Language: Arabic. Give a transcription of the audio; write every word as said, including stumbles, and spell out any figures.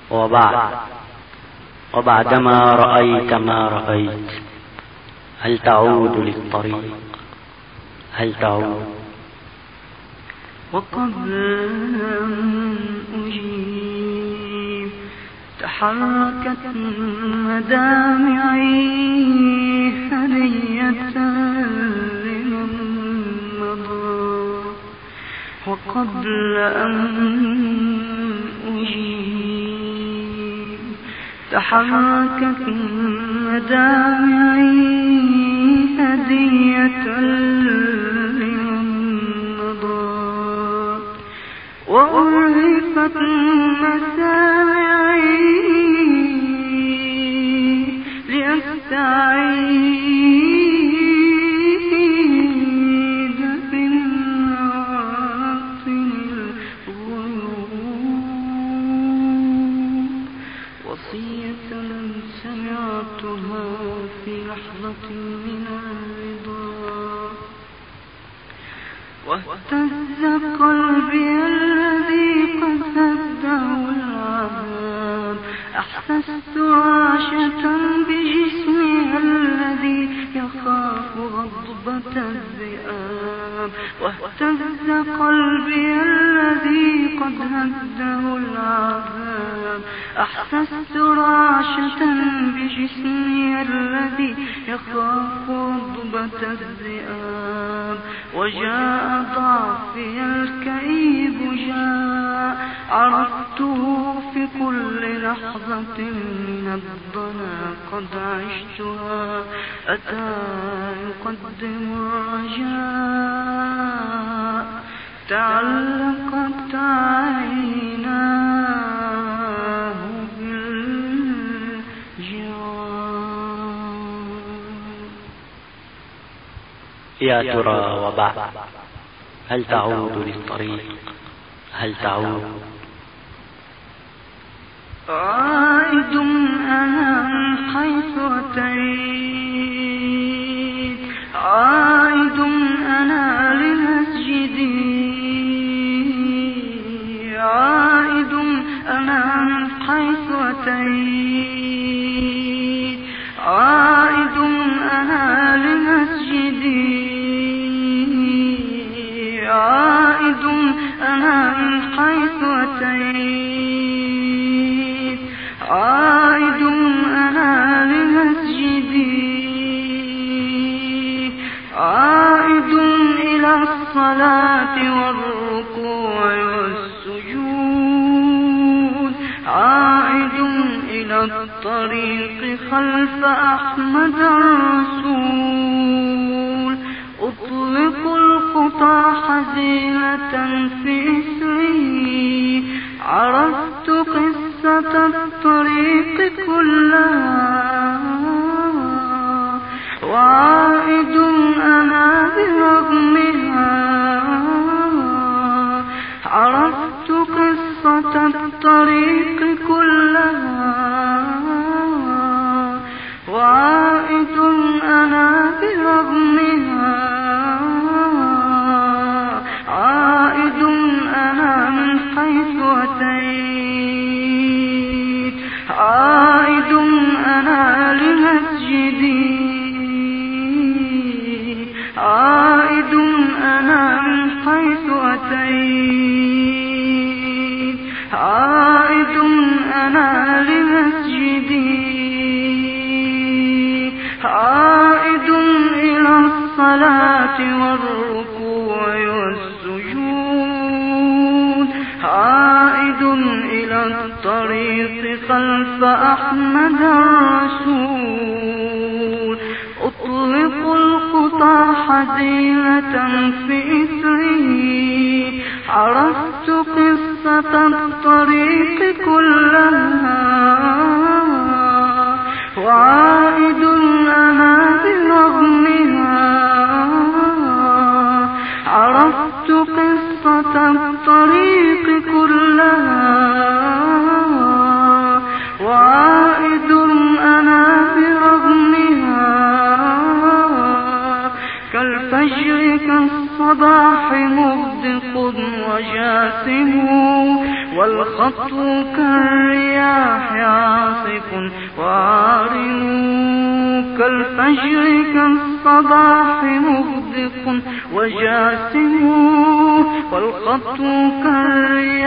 وبعد وبعدما رأيت ما رأيت هل تعود للطريق؟ هل تعود؟ وقبل أن أجيب تحركت مدامعي هدية لمن مضى. وقبل أن أجيب تحركت مدامعي هدية لمن مضى. وأرهفت مسامعي لأستعيد في العاطل الغيوم وصية سمعتها في لحظة من الرضا. واهتز قلبي الذي قد هده العذاب. أحسست رعشة بجسمي الذي يخاف غضبة الذئاب. واهتز قلبي الذي قد هده العذاب. أحسست رعشة بجسمي الذي يخاف غضبة الذئاب. وجاء ضعفي الكئيب جاء عرفته في كل لحظة من الضنا قد عشتها. أتى يقدم الرجاء تعلقت عيناه بالجواب. يا ترى وبعد هل تعود للطريق؟ هل تعود؟ عائد أنا من حيث أتيت. عائد أنا لمسجدي. عائد أنا من حيث أتيت. عائد أنا لمسجدي. عائد أنا من حيث أتيت. عائد أنا لمسجدي. عائد إلى الصلاة والركوع والسجود. عائد إلى الطريق خلف أحمد الرسول. أطلق الخطى حزينة في إثره. عرفت قصة الطريق كلها. وعائد أنا برغمها. عرفت قصة الطريق كلها. وعائد أنا برغمها. عائد أنا من حيث أتيت. عائد أنا لمسجدي. عائد أنا من حيث أتيت. عائد أنا لمسجدي. عائد إلى الصلاة والركوع والسجود. عائد إلى الطريق خلف أحمد الرسول. أطلق الخطى حزينة في إثره. عرفت قصة الطريق كلها. وعائد أنا برغمها. عرفت قصة الطريق كلها. وعائد أنا برغمها. كالفجر كالصباح مغدق وجاسم. والخطو كالرياح عاصف وعارم كالفجر كالصباح مغدق وجاسم والخط كالرياح